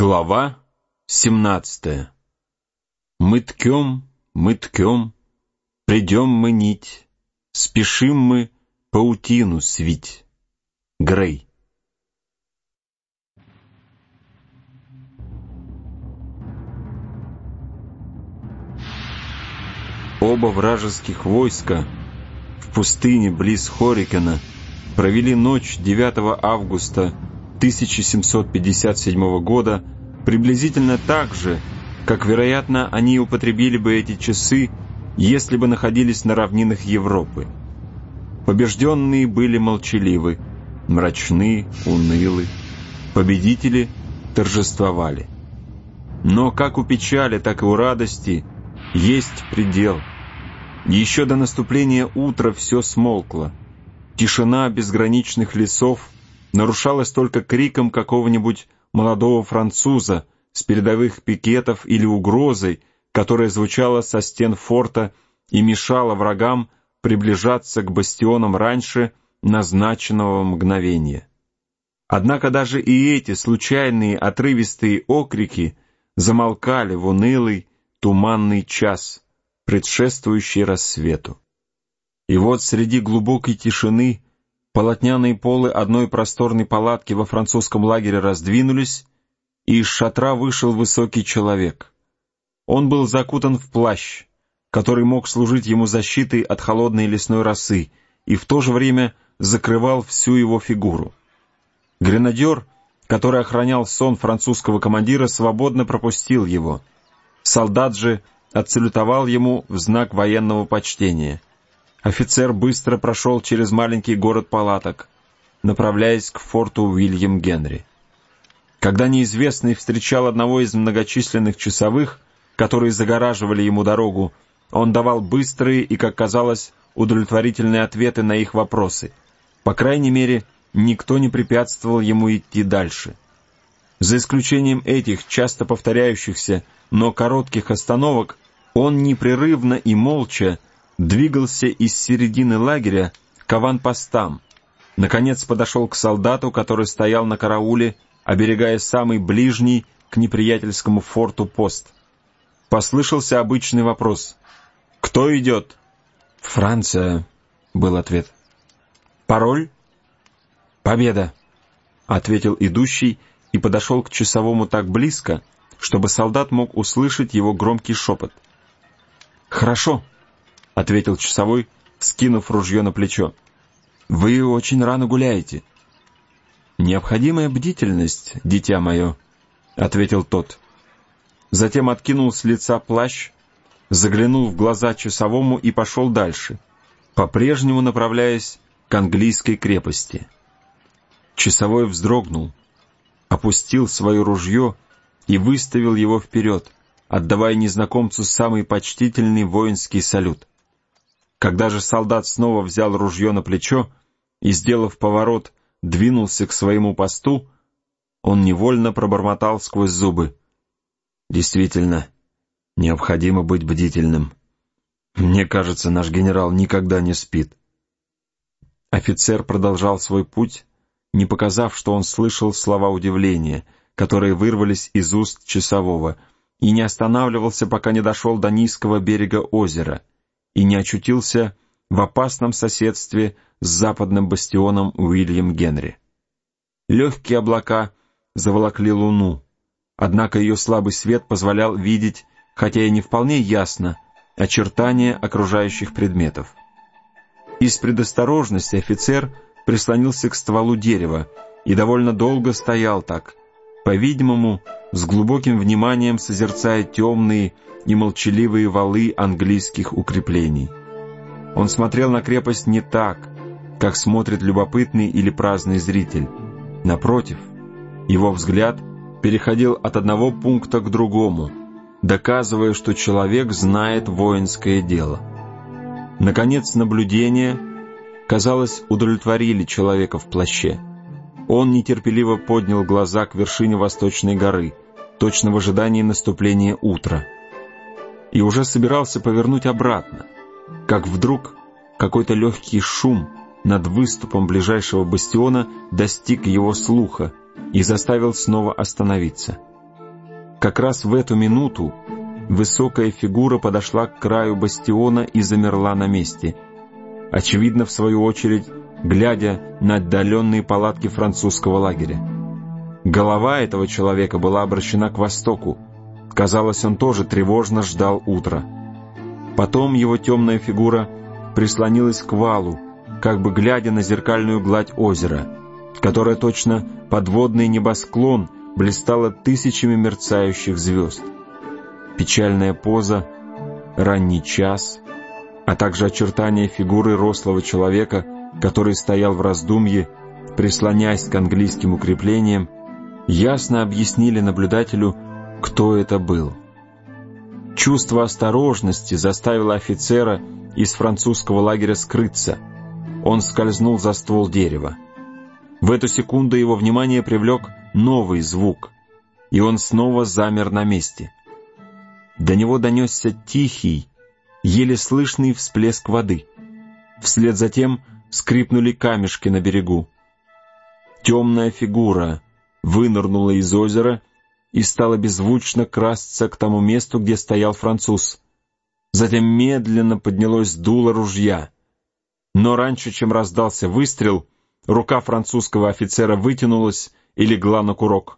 Глава 17. Мы ткем, придем мы нить, спешим мы паутину свить. Грей. Оба вражеских войска в пустыне близ Хорикена провели ночь 9 августа 1757 года приблизительно так же, как, вероятно, они употребили бы эти часы, если бы находились на равнинах Европы. Побежденные были молчаливы, мрачны, унылы. Победители торжествовали. Но как у печали, так и у радости есть предел. Еще до наступления утра все смолкло. Тишина безграничных лесов нарушалась только криком какого-нибудь молодого француза с передовых пикетов или угрозой, которая звучала со стен форта и мешала врагам приближаться к бастионам раньше назначенного мгновения. Однако даже и эти случайные отрывистые окрики замолкали в унылый, туманный час, предшествующий рассвету. И вот среди глубокой тишины полотняные полы одной просторной палатки во французском лагере раздвинулись, и из шатра вышел высокий человек. Он был закутан в плащ, который мог служить ему защитой от холодной лесной росы, и в то же время закрывал всю его фигуру. Гренадер, который охранял сон французского командира, свободно пропустил его. Солдат же отсалютовал ему в знак военного почтения. Офицер быстро прошел через маленький город палаток, направляясь к форту Уильям Генри. Когда неизвестный встречал одного из многочисленных часовых, которые загораживали ему дорогу, он давал быстрые и, как казалось, удовлетворительные ответы на их вопросы. По крайней мере, никто не препятствовал ему идти дальше. За исключением этих часто повторяющихся, но коротких остановок, он непрерывно и молча двигался из середины лагеря к аванпостам. Наконец подошел к солдату, который стоял на карауле, оберегая самый ближний к неприятельскому форту пост. Послышался обычный вопрос: «Кто идет?» «Франция», — был ответ. «Пароль?» «Победа», — ответил идущий и подошел к часовому так близко, чтобы солдат мог услышать его громкий шепот. «Хорошо», — ответил часовой, скинув ружье на плечо. «Вы очень рано гуляете». «Необходимая бдительность, дитя мое», — ответил тот. Затем откинул с лица плащ, заглянул в глаза часовому и пошел дальше, по-прежнему направляясь к английской крепости. Часовой вздрогнул, опустил свое ружье и выставил его вперед, отдавая незнакомцу самый почтительный воинский салют. Когда же солдат снова взял ружье на плечо и, сделав поворот, двинулся к своему посту, он невольно пробормотал сквозь зубы: «Действительно, необходимо быть бдительным. Мне кажется, наш генерал никогда не спит». Офицер продолжал свой путь, не показав, что он слышал слова удивления, которые вырвались из уст часового, и не останавливался, пока не дошел до низкого берега озера и не очутился в опасном соседстве с западным бастионом Уильям Генри. Легкие облака заволокли луну, однако ее слабый свет позволял видеть, хотя и не вполне ясно, очертания окружающих предметов. Из предосторожности офицер прислонился к стволу дерева и довольно долго стоял так, по-видимому, с глубоким вниманием созерцая темные и молчаливые валы английских укреплений. Он смотрел на крепость не так, как смотрит любопытный или праздный зритель. Напротив, его взгляд переходил от одного пункта к другому, доказывая, что человек знает воинское дело. Наконец, наблюдения, казалось, удовлетворили человека в плаще. Он нетерпеливо поднял глаза к вершине восточной горы, точно в ожидании наступления утра, и уже собирался повернуть обратно, как вдруг какой-то легкий шум над выступом ближайшего бастиона достиг его слуха и заставил снова остановиться. Как раз в эту минуту высокая фигура подошла к краю бастиона и замерла на месте, очевидно, в свою очередь, глядя на отдаленные палатки французского лагеря. Голова этого человека была обращена к востоку. Казалось, он тоже тревожно ждал утра. Потом его темная фигура прислонилась к валу, как бы глядя на зеркальную гладь озера, которая точно подводный небосклон блистала тысячами мерцающих звезд. Печальная поза, ранний час, а также очертания фигуры рослого человека, который стоял в раздумье, прислоняясь к английским укреплениям, ясно объяснили наблюдателю, кто это был. Чувство осторожности заставило офицера из французского лагеря скрыться. Он скользнул за ствол дерева. В эту секунду его внимание привлек новый звук, и он снова замер на месте. До него донесся тихий, еле слышный всплеск воды. Вслед за тем скрипнули камешки на берегу. Темная фигура вынырнула из озера и стала беззвучно красться к тому месту, где стоял француз. Затем медленно поднялось дуло ружья. Но раньше, чем раздался выстрел, рука французского офицера вытянулась и легла на курок.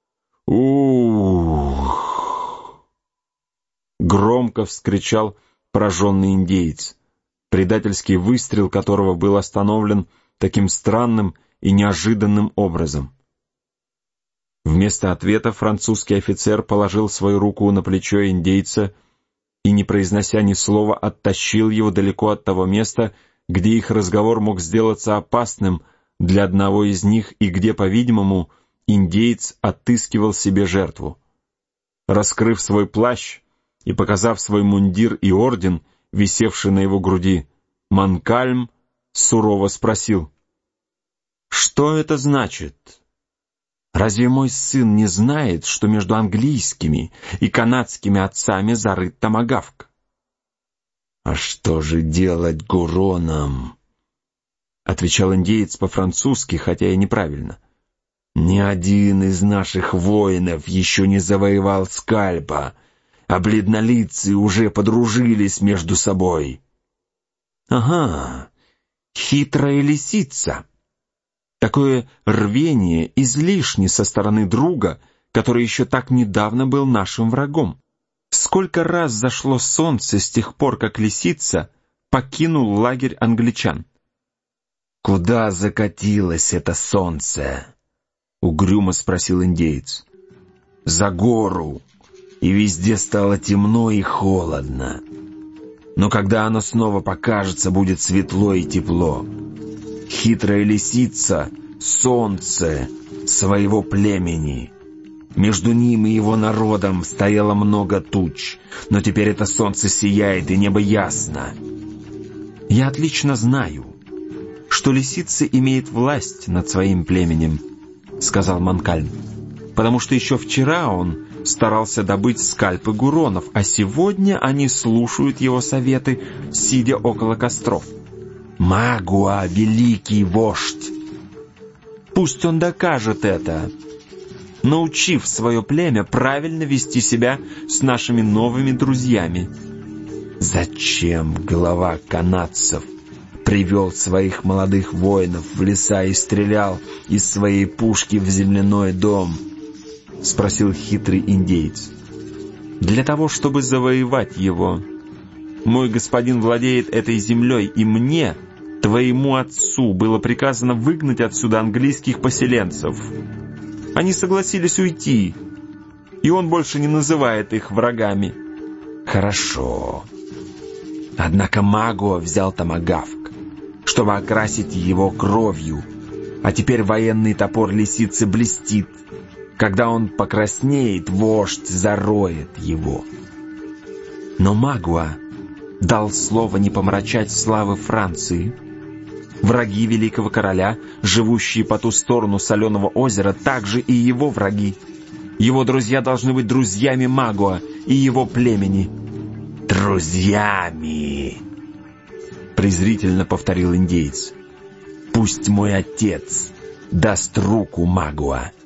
«Ух!» — громко вскричал пораженный индеец, предательский выстрел которого был остановлен таким странным и неожиданным образом. Вместо ответа французский офицер положил свою руку на плечо индейца и, не произнося ни слова, оттащил его далеко от того места, где их разговор мог сделаться опасным для одного из них и где, по-видимому, индеец отыскивал себе жертву. Раскрыв свой плащ и показав свой мундир и орден, висевший на его груди, Манкальм сурово спросил: «Что это значит? Разве мой сын не знает, что между английскими и канадскими отцами зарыт томагавк?» «А что же делать гуронам?» — отвечал индеец по-французски, хотя и неправильно. «Ни один из наших воинов еще не завоевал скальпа, а бледнолицые уже подружились между собой». «Ага, хитрая лисица. Такое рвение излишне со стороны друга, который еще так недавно был нашим врагом. Сколько раз зашло солнце с тех пор, как лисица покинул лагерь англичан?» «Куда закатилось это солнце?» — угрюмо спросил индеец. «За гору, и везде стало темно и холодно. Но когда оно снова покажется, будет светло и тепло. Хитрая лисица — солнце своего племени. Между ним и его народом стояло много туч, но теперь это солнце сияет, и небо ясно. Я отлично знаю, что лисица имеет власть над своим племенем», — сказал Манкальм, «потому что еще вчера он старался добыть скальпы гуронов, а сегодня они слушают его советы, сидя около костров. Магуа — великий вождь. Пусть он докажет это, научив свое племя правильно вести себя с нашими новыми друзьями». «Зачем глава канадцев привел своих молодых воинов в леса и стрелял из своей пушки в земляной дом?» — спросил хитрый индеец. «Для того, чтобы завоевать его. Мой господин владеет этой землей, и мне, твоему отцу, было приказано выгнать отсюда английских поселенцев. Они согласились уйти, и он больше не называет их врагами». «Хорошо. Однако Магуа взял томагавк, чтобы окрасить его кровью, а теперь военный топор лисицы блестит. Когда он покраснеет, вождь зароет его». Но Магуа дал слово не помрачать славы Франции. Враги великого короля, живущие по ту сторону соленого озера, также и его враги. Его друзья должны быть друзьями Магуа и его племени. «Друзьями!» — презрительно повторил индеец. «Пусть мой отец даст руку Магуа,